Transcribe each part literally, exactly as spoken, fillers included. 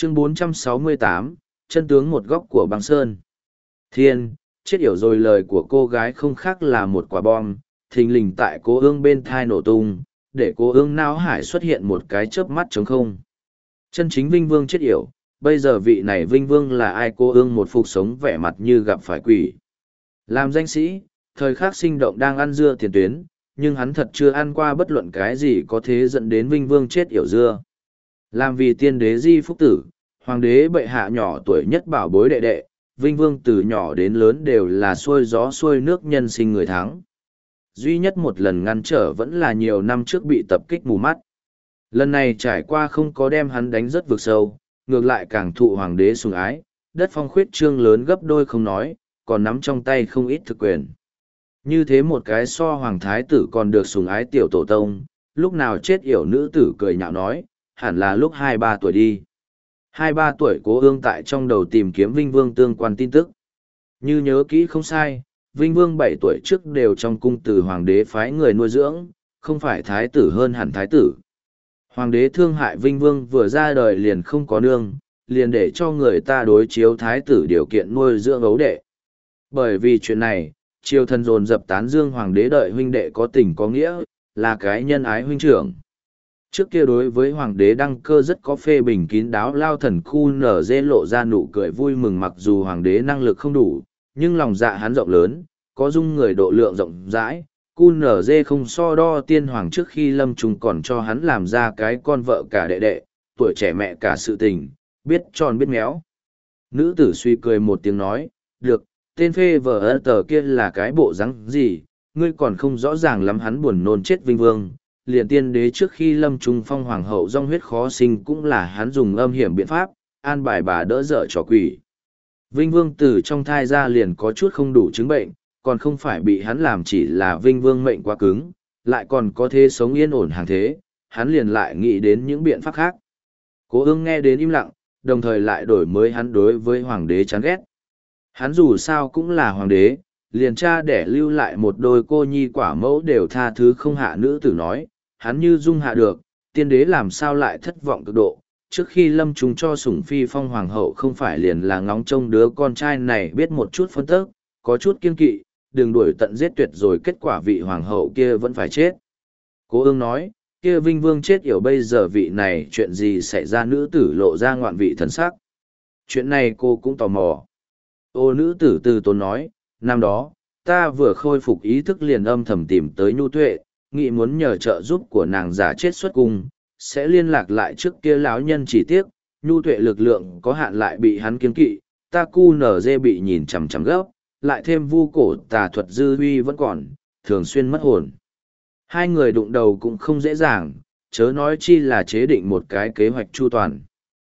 Chương bốn trăm sáu mươi tám, chân tướng một góc của băng sơn. Thiên, chết yểu rồi, lời của cô gái không khác là một quả bom, thình lình tại cô ương bên thai nổ tung, để cô ương não hải xuất hiện một cái chớp mắt trống không. Chân chính Vinh Vương chết yểu, bây giờ vị này Vinh Vương là ai? Cô ương một phục sống vẻ mặt như gặp phải quỷ. Làm danh sĩ, thời khắc sinh động đang ăn dưa tiền tuyến, nhưng hắn thật chưa ăn qua bất luận cái gì có thể dẫn đến Vinh Vương chết yểu dưa. Làm vì tiên đế di phúc tử, hoàng đế bệ hạ nhỏ tuổi nhất bảo bối đệ đệ, Vinh Vương từ nhỏ đến lớn đều là xuôi gió xuôi nước nhân sinh người thắng. Duy nhất một lần ngăn trở vẫn là nhiều năm trước bị tập kích mù mắt. Lần này trải qua không có đem hắn đánh rất vực sâu, ngược lại càng thụ hoàng đế sủng ái, đất phong khuyết trương lớn gấp đôi không nói, còn nắm trong tay không ít thực quyền. Như thế một cái so hoàng thái tử còn được sủng ái tiểu tổ tông, lúc nào chết yểu nữ tử cười nhạo nói, hẳn là lúc hai ba tuổi đi. Hai ba tuổi Cố Ương tại trong đầu tìm kiếm Vinh Vương tương quan tin tức. Như nhớ kỹ không sai, Vinh Vương bảy tuổi trước đều trong cung từ hoàng đế phái người nuôi dưỡng, không phải thái tử hơn hẳn thái tử. Hoàng đế thương hại Vinh Vương vừa ra đời liền không có nương, liền để cho người ta đối chiếu thái tử điều kiện nuôi dưỡng ấu đệ. Bởi vì chuyện này, triều thần dồn dập tán dương hoàng đế đợi huynh đệ có tình có nghĩa, là cái nhân ái huynh trưởng. Trước kia đối với hoàng đế đăng cơ rất có phê bình kín đáo lao thần khu nở dê lộ ra nụ cười vui mừng, mặc dù hoàng đế năng lực không đủ, nhưng lòng dạ hắn rộng lớn, có dung người độ lượng rộng rãi. Cu nở dê không so đo tiên hoàng trước khi lâm trùng còn cho hắn làm ra cái con vợ cả đệ đệ, tuổi trẻ mẹ cả sự tình, biết tròn biết méo. Nữ tử suy cười một tiếng nói, được, tên phê vợ ơ tờ kia là cái bộ rắn gì, ngươi còn không rõ ràng lắm. Hắn buồn nôn chết Vinh Vương, liền tiên đế trước khi lâm trung phong hoàng hậu dòng huyết khó sinh cũng là hắn dùng âm hiểm biện pháp, an bài bà đỡ dở trò quỷ. Vinh Vương từ trong thai ra liền có chút không đủ chứng bệnh, còn không phải bị hắn làm chỉ là Vinh Vương mệnh quá cứng, lại còn có thể sống yên ổn hàng thế, hắn liền lại nghĩ đến những biện pháp khác. Cố Ương nghe đến im lặng, đồng thời lại đổi mới hắn đối với hoàng đế chán ghét. Hắn dù sao cũng là hoàng đế, liền cha để lưu lại một đôi cô nhi quả mẫu đều tha thứ không hạ. Nữ tử nói, hắn như dung hạ được, tiên đế làm sao lại thất vọng cực độ. Trước khi lâm chúng cho sủng phi phong hoàng hậu không phải liền là ngóng trông đứa con trai này biết một chút phân tức, có chút kiên kỵ, đừng đuổi tận giết tuyệt rồi kết quả vị hoàng hậu kia vẫn phải chết. Cố Ương nói, kia Vinh Vương chết yểu bây giờ vị này chuyện gì xảy ra? Nữ tử lộ ra ngoạn vị thần sắc. Chuyện này cô cũng tò mò. Ô, nữ tử từ tốn nói, năm đó, ta vừa khôi phục ý thức liền âm thầm tìm tới Nhu Tuệ, nghĩ muốn nhờ trợ giúp của nàng giả chết xuất cung, sẽ liên lạc lại trước kia lão nhân, chỉ tiếc, Nhu Tuệ lực lượng có hạn lại bị hắn kiêng kỵ, ta cu nở dê bị nhìn chằm chằm gấp, lại thêm vu cổ tà thuật dư huy vẫn còn, thường xuyên mất hồn. Hai người đụng đầu cũng không dễ dàng, chớ nói chi là chế định một cái kế hoạch chu toàn.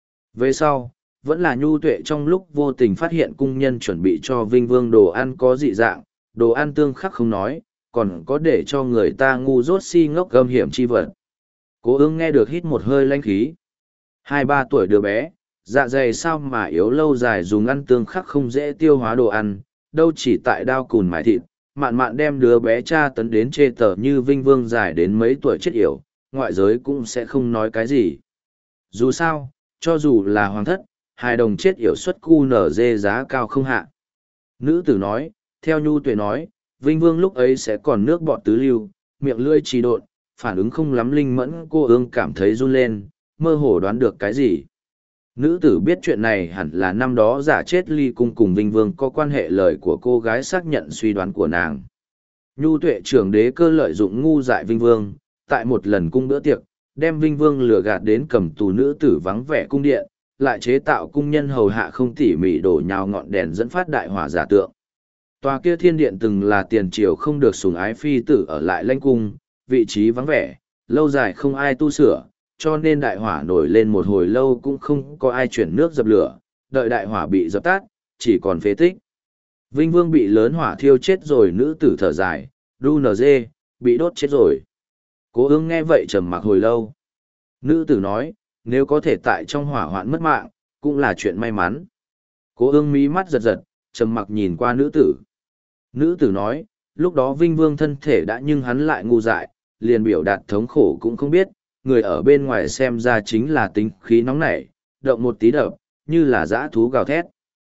Về sau, vẫn là Nhu Tuệ trong lúc vô tình phát hiện cung nhân chuẩn bị cho Vinh Vương đồ ăn có dị dạng, đồ ăn tương khắc không nói, còn có để cho người ta ngu dốt si ngốc gâm hiểm chi vật. Cố Ương nghe được hít một hơi lanh khí. Hai ba tuổi đứa bé, dạ dày sao mà yếu, lâu dài dùng ăn tương khắc không dễ tiêu hóa đồ ăn, đâu chỉ tại đao cùn mài thịt, mạn mạn đem đứa bé tra tấn đến chê tờ như Vinh Vương dài đến mấy tuổi chết yểu, ngoại giới cũng sẽ không nói cái gì. Dù sao, cho dù là hoàng thất, hài đồng chết yểu xuất cu nở dê giá cao không hạ. Nữ tử nói, theo Nhu Tuệ nói, Vinh Vương lúc ấy sẽ còn nước bọt tứ lưu, miệng lưỡi trì độn, phản ứng không lắm linh mẫn. Cô Ương cảm thấy run lên, mơ hồ đoán được cái gì. Nữ tử biết chuyện này hẳn là năm đó giả chết ly cung cùng Vinh Vương có quan hệ, lời của cô gái xác nhận suy đoán của nàng. Nhu Tuệ trưởng đế cơ lợi dụng ngu dại Vinh Vương, tại một lần cung bữa tiệc, đem Vinh Vương lừa gạt đến cầm tù nữ tử vắng vẻ cung điện, lại chế tạo cung nhân hầu hạ không tỉ mỉ đổ nhào ngọn đèn dẫn phát đại hỏa giả tượng. Tòa kia thiên điện từng là tiền triều không được sủng ái phi tử ở lại lãnh cung, vị trí vắng vẻ, lâu dài không ai tu sửa, cho nên đại hỏa nổi lên một hồi lâu cũng không có ai chuyển nước dập lửa, đợi đại hỏa bị dập tắt, chỉ còn phế tích. Vinh Vương bị lớn hỏa thiêu chết rồi. Nữ tử thở dài, đu nờ dê, bị đốt chết rồi. Cố Ương nghe vậy trầm mặc hồi lâu. Nữ tử nói, nếu có thể tại trong hỏa hoạn mất mạng, cũng là chuyện may mắn. Cố Ương mí mắt giật giật, trầm mặc nhìn qua nữ tử. Nữ tử nói, lúc đó Vinh Vương thân thể đã nhưng hắn lại ngu dại, liền biểu đạt thống khổ cũng không biết, người ở bên ngoài xem ra chính là tính khí nóng nảy, động một tí đập, như là dã thú gào thét.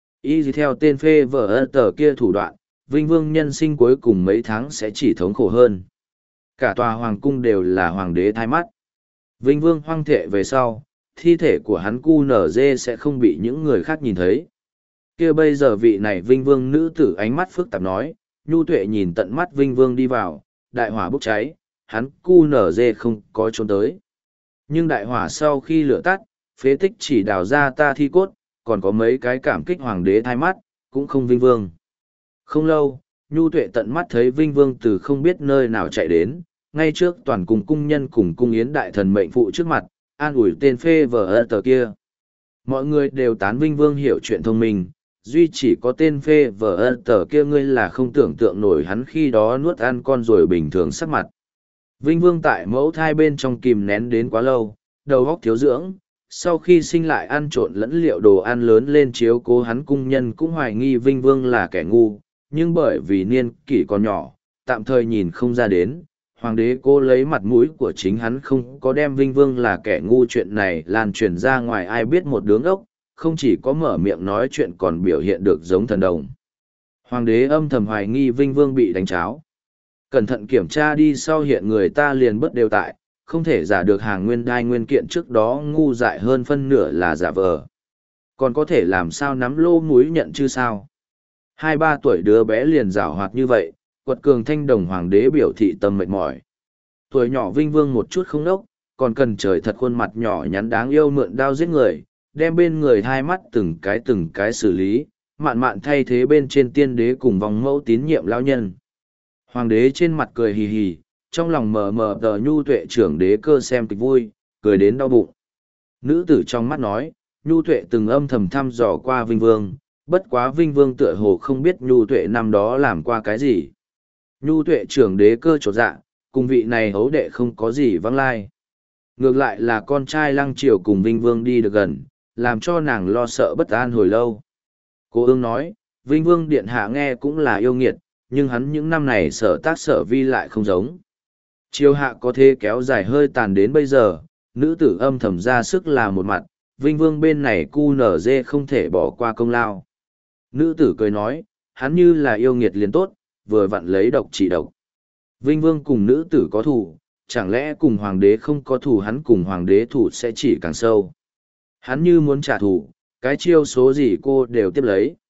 Y theo tên phê vở tờ kia thủ đoạn, Vinh Vương nhân sinh cuối cùng mấy tháng sẽ chỉ thống khổ hơn. Cả tòa hoàng cung đều là hoàng đế thai mắt. Vinh Vương hoang thệ về sau, thi thể của hắn cu nở dê sẽ không bị những người khác nhìn thấy. Kia bây giờ vị này Vinh Vương nữ tử ánh mắt phức tạp nói, Nhu Tuệ nhìn tận mắt Vinh Vương đi vào, đại hỏa bốc cháy, hắn cu nở dê không có trốn tới. Nhưng đại hỏa sau khi lửa tắt, phế tích chỉ đào ra ta thi cốt, còn có mấy cái cảm kích hoàng đế thai mắt, cũng không Vinh Vương. Không lâu, Nhu Tuệ tận mắt thấy Vinh Vương từ không biết nơi nào chạy đến, ngay trước toàn cung cung nhân cùng cung yến đại thần mệnh phụ trước mặt, an ủi tên phê vở tờ kia. Mọi người đều tán Vinh Vương hiểu chuyện thông minh, duy chỉ có tên phê vở tờ kia ngươi là không tưởng tượng nổi hắn khi đó nuốt ăn con rồi bình thường sắc mặt. Vinh Vương tại mẫu thai bên trong kìm nén đến quá lâu, đầu óc thiếu dưỡng, sau khi sinh lại ăn trộn lẫn liệu đồ ăn lớn lên chiếu cố hắn cung nhân cũng hoài nghi Vinh Vương là kẻ ngu, nhưng bởi vì niên kỷ còn nhỏ, tạm thời nhìn không ra đến, hoàng đế cô lấy mặt mũi của chính hắn không có đem Vinh Vương là kẻ ngu chuyện này lan truyền ra ngoài ai biết một đứa ốc, không chỉ có mở miệng nói chuyện còn biểu hiện được giống thần đồng. Hoàng đế âm thầm hoài nghi Vinh Vương bị đánh cháo. Cẩn thận kiểm tra đi sau hiện người ta liền bất đều tại, không thể giả được hàng nguyên đai nguyên kiện trước đó ngu dại hơn phân nửa là giả vờ. Còn có thể làm sao nắm lô múi nhận chứ sao? Hai ba tuổi đứa bé liền giảo hoạt như vậy, quật cường thanh đồng hoàng đế biểu thị tâm mệt mỏi. Tuổi nhỏ Vinh Vương một chút không nốc, còn cần trời thật khuôn mặt nhỏ nhắn đáng yêu mượn đao giết người, đem bên người hai mắt từng cái từng cái xử lý, mạn mạn thay thế bên trên tiên đế cùng vòng mẫu tín nhiệm lão nhân. Hoàng đế trên mặt cười hì hì, trong lòng mờ mờ tờ Nhu Tuệ trưởng đế cơ xem kịch vui, cười đến đau bụng. Nữ tử trong mắt nói, Nhu Tuệ từng âm thầm thăm dò qua Vinh Vương, bất quá Vinh Vương tựa hồ không biết Nhu Tuệ năm đó làm qua cái gì. Nhu Tuệ trưởng đế cơ trột dạ, cùng vị này hấu đệ không có gì vắng lai. Ngược lại là con trai Lăng Triều cùng Vinh Vương đi được gần, làm cho nàng lo sợ bất an hồi lâu. Cô ương nói, Vinh Vương điện hạ nghe cũng là yêu nghiệt, nhưng hắn những năm này sở tác sở vi lại không giống. Triều hạ có thế kéo dài hơi tàn đến bây giờ, nữ tử âm thầm ra sức là một mặt, Vinh Vương bên này cu nở dê không thể bỏ qua công lao. Nữ tử cười nói, hắn như là yêu nghiệt liền tốt, vừa vặn lấy độc trị độc. Vinh Vương cùng nữ tử có thù, chẳng lẽ cùng hoàng đế không có thù hắn cùng hoàng đế thù sẽ chỉ càng sâu. Hắn như muốn trả thù, cái chiêu số gì cô đều tiếp lấy.